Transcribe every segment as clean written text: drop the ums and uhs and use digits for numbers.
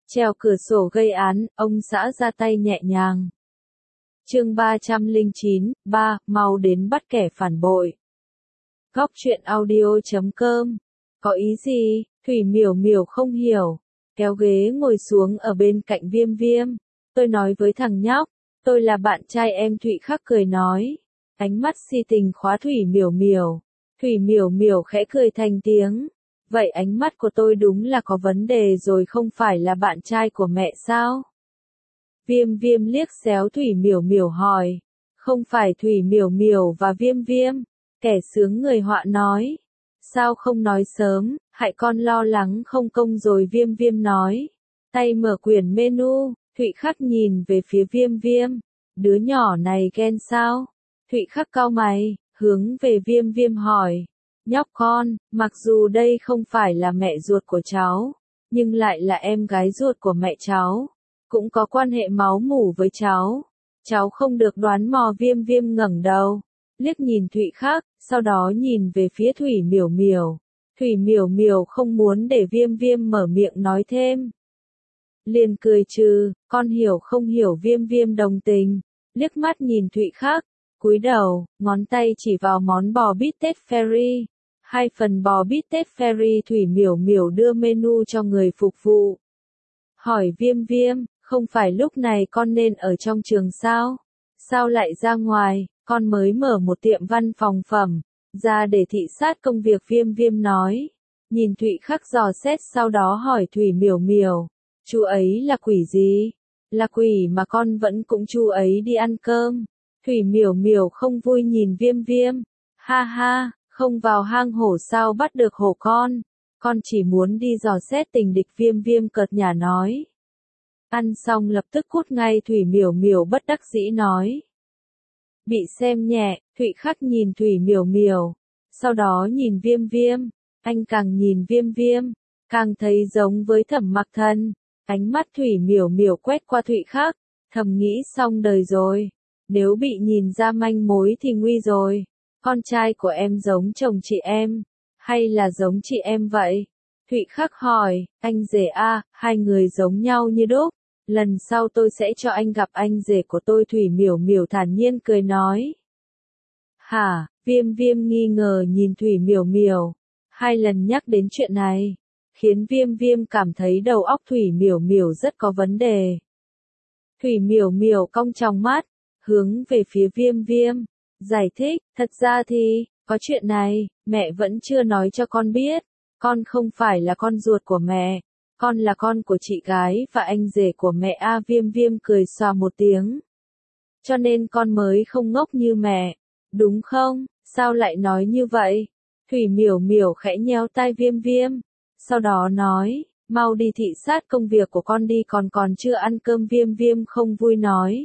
Trèo cửa sổ gây án, ông xã ra tay nhẹ nhàng. Chương 309, mau đến bắt kẻ phản bội. Góc truyện audio.com. Có ý gì? Thủy Miểu Miểu không hiểu, kéo ghế ngồi xuống ở bên cạnh Viêm Viêm. Tôi nói với thằng nhóc, tôi là bạn trai em. Thụy Khắc cười nói, ánh mắt si tình khóa Thủy Miểu Miểu. Thủy Miểu Miểu khẽ cười thành tiếng. Vậy ánh mắt của tôi đúng là có vấn đề rồi, không phải là bạn trai của mẹ sao? Viêm Viêm liếc xéo Thủy Miểu Miểu hỏi. Không phải. Thủy Miểu Miểu và Viêm Viêm, kẻ sướng người họa nói. Sao không nói sớm, hại con lo lắng không công rồi. Viêm Viêm nói. Tay mở quyển menu, Thụy Khắc nhìn về phía Viêm Viêm. Đứa nhỏ này ghen sao? Thụy Khắc cau mày, hướng về Viêm Viêm hỏi. Nhóc con, mặc dù đây không phải là mẹ ruột của cháu, nhưng lại là em gái ruột của mẹ cháu, cũng có quan hệ máu mủ với cháu. Cháu không được đoán mò. Viêm Viêm ngẩng đầu, liếc nhìn Thụy Khắc, sau đó nhìn về phía Thủy Miểu Miểu. Thủy Miểu Miểu không muốn để Viêm Viêm mở miệng nói thêm, liền cười trừ, con hiểu không hiểu. Viêm Viêm đồng tình, liếc mắt nhìn Thụy Khắc, cúi đầu, ngón tay chỉ vào món bò bít tết Fairy. 2 phần bò bít tết Fairy. Thủy Miểu Miểu đưa menu cho người phục vụ. Hỏi Viêm Viêm, không phải lúc này con nên ở trong trường sao? Sao lại ra ngoài? Con mới mở một tiệm văn phòng phẩm, ra để thị sát công việc. Viêm Viêm nói. Nhìn Thụy Khắc dò xét, sau đó hỏi Thủy Miểu Miểu, chú ấy là quỷ gì? Là quỷ mà con vẫn cũng chú ấy đi ăn cơm. Thủy Miểu Miểu không vui nhìn Viêm Viêm. Ha ha, không vào hang hổ sao bắt được hổ con chỉ muốn đi dò xét tình địch. Viêm Viêm cợt nhả nói. Ăn xong lập tức cút ngay. Thủy Miểu Miểu bất đắc dĩ nói. Bị xem nhẹ. Thụy Khắc nhìn Thủy Miểu Miểu, sau đó nhìn Viêm Viêm. Anh càng nhìn Viêm Viêm, càng thấy giống với Thẩm Mặc Thần. Ánh mắt Thủy Miểu Miểu quét qua Thụy Khắc, thầm nghĩ xong đời rồi. Nếu bị nhìn ra manh mối thì nguy rồi. Con trai của em giống chồng chị em, hay là giống chị em vậy? Thụy Khắc hỏi. Anh rể a, hai người giống nhau như đúc. Lần sau tôi sẽ cho anh gặp anh rể của tôi. Thủy Miểu Miểu thản nhiên cười nói. Hả? Viêm Viêm nghi ngờ nhìn Thủy Miểu Miểu. 2 lần nhắc đến chuyện này, khiến Viêm Viêm cảm thấy đầu óc Thủy Miểu Miểu rất có vấn đề. Thủy Miểu Miểu cong tròng mắt, hướng về phía Viêm Viêm, giải thích, thật ra thì, có chuyện này, mẹ vẫn chưa nói cho con biết. Con không phải là con ruột của mẹ, con là con của chị gái và anh rể của mẹ a. Viêm Viêm cười xòa một tiếng. Cho nên con mới không ngốc như mẹ, đúng không? Sao lại nói như vậy? Thủy Miểu Miểu khẽ nhéo tai Viêm Viêm, sau đó nói, mau đi thị sát công việc của con đi, còn chưa ăn cơm. Viêm Viêm không vui nói.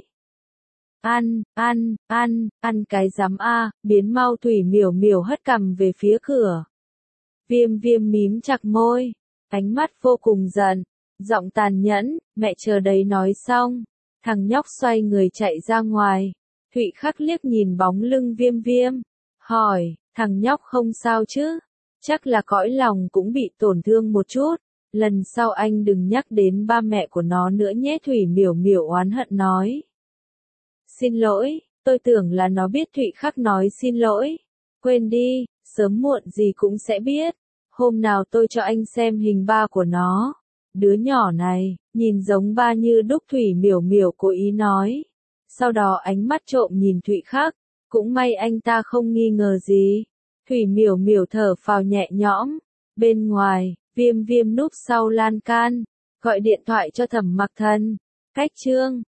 Ăn cái rắm a, biến mau. Thủy Miểu Miểu hất cằm về phía cửa. Viêm Viêm mím chặt môi, ánh mắt vô cùng giận, giọng tàn nhẫn, mẹ chờ đấy. Nói xong, thằng nhóc xoay người chạy ra ngoài. Thụy Khắc liếc nhìn bóng lưng Viêm Viêm, hỏi, thằng nhóc không sao chứ? Chắc là cõi lòng cũng bị tổn thương một chút. Lần sau anh đừng nhắc đến ba mẹ của nó nữa nhé. Thủy Miểu Miểu oán hận nói. Xin lỗi, tôi tưởng là nó biết. Thụy Khắc nói xin lỗi. Quên đi, sớm muộn gì cũng sẽ biết. Hôm nào tôi cho anh xem hình ba của nó. Đứa nhỏ này, nhìn giống ba như đúc. Thủy Miểu Miểu cố ý nói. Sau đó ánh mắt trộm nhìn Thụy Khắc. Cũng may anh ta không nghi ngờ gì. Thủy Miểu Miểu thở phào nhẹ nhõm. Bên ngoài, Viêm Viêm núp sau lan can, gọi điện thoại cho Thẩm Mặc Thần. Cách chương